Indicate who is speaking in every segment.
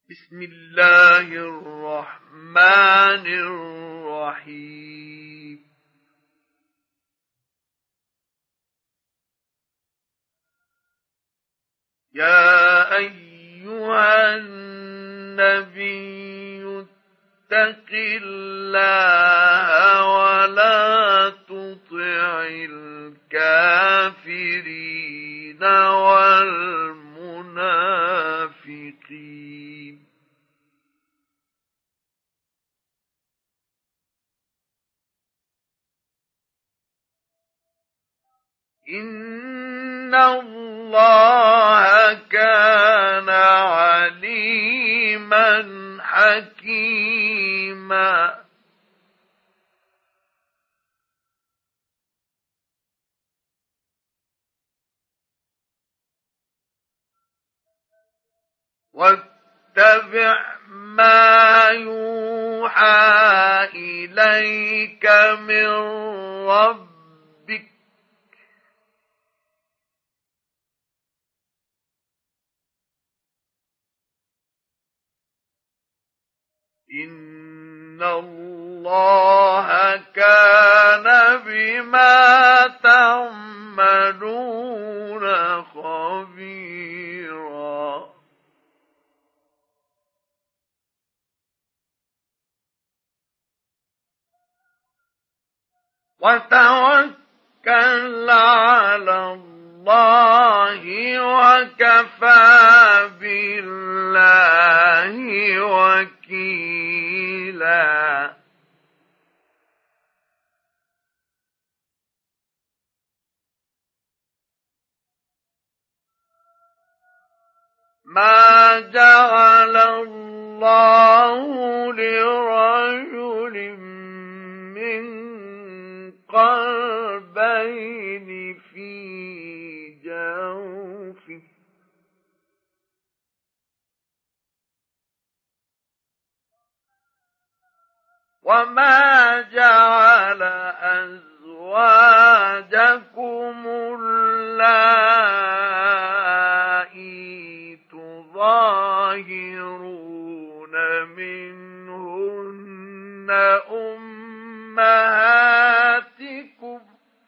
Speaker 1: بسم الله الرحمن الرحيم. يا أيها النبي اتق الله ولا تطع الكافرين والمنافقين إن الله كان عليما حكيما. واتبع ما يوحى إليك من ربك إن الله كان بما تعملون خبيرا. وتوكل على الله وكفى بالله وكيلا. ما جعل الله لرجل من قلبين في جوفه وما جعل أزواجكم اللائي تظاهرون منهن أمهاتكم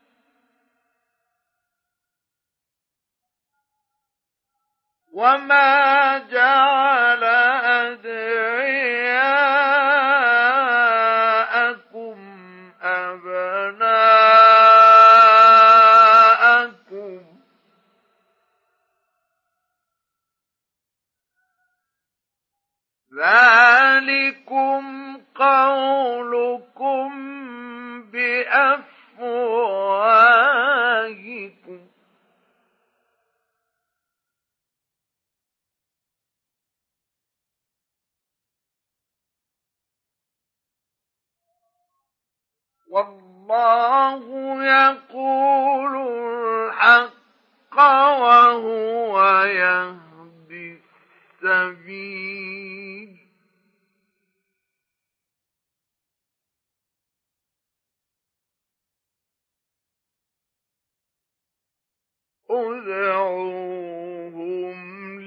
Speaker 1: وما جعل أدعياءكم أبناءكم ذلكم قولكم بأفواهكم والله يقول الحق وهو يهدي السبيل. ادعوهم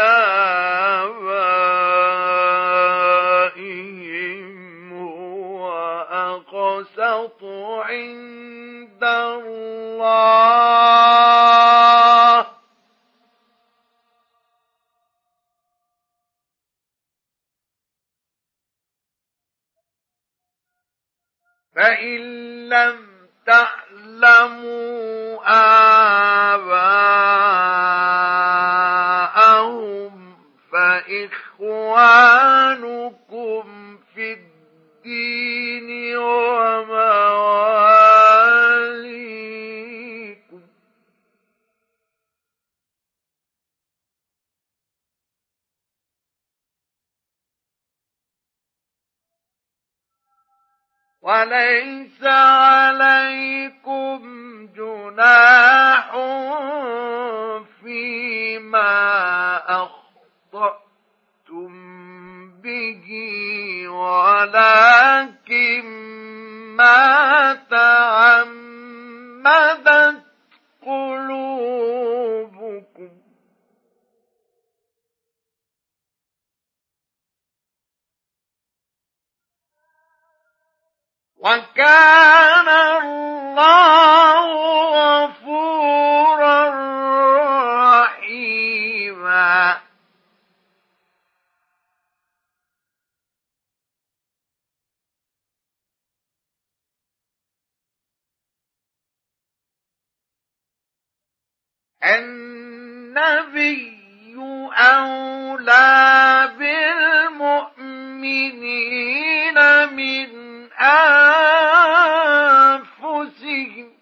Speaker 1: لآبائهم هو أقسط عند الله فإن لم تعلموا آباءهم فإخوانكم في الدين ومواليكم وليس عليكم جناح فيما أخطأتم به ولكن ما تعمدت قلوبكم وكان الله غفورا رحيما. النبي أولى بالمؤمنين من أنفسهم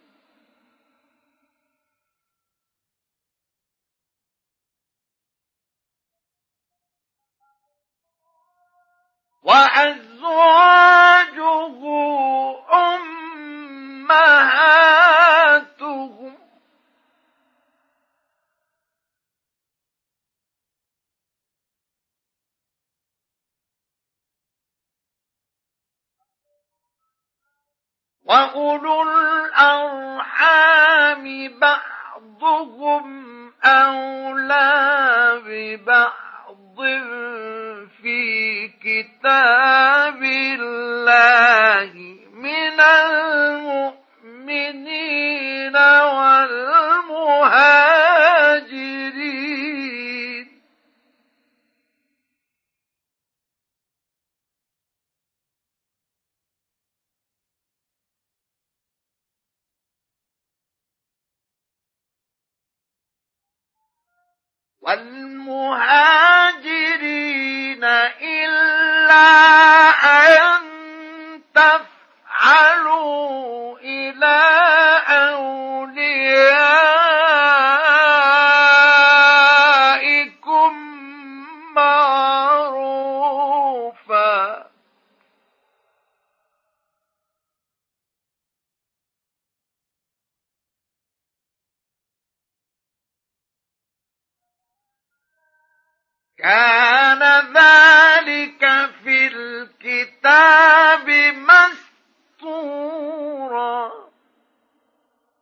Speaker 1: وأزواجه أمهاتهم وأولو الأرحام بعضهم أولى ببعض في كتاب الله من المؤمنين والمهاجرين. والمهاجرين إلا أن تفعلوا إلى أوليائكم معروفا. كان ذلك في الكتاب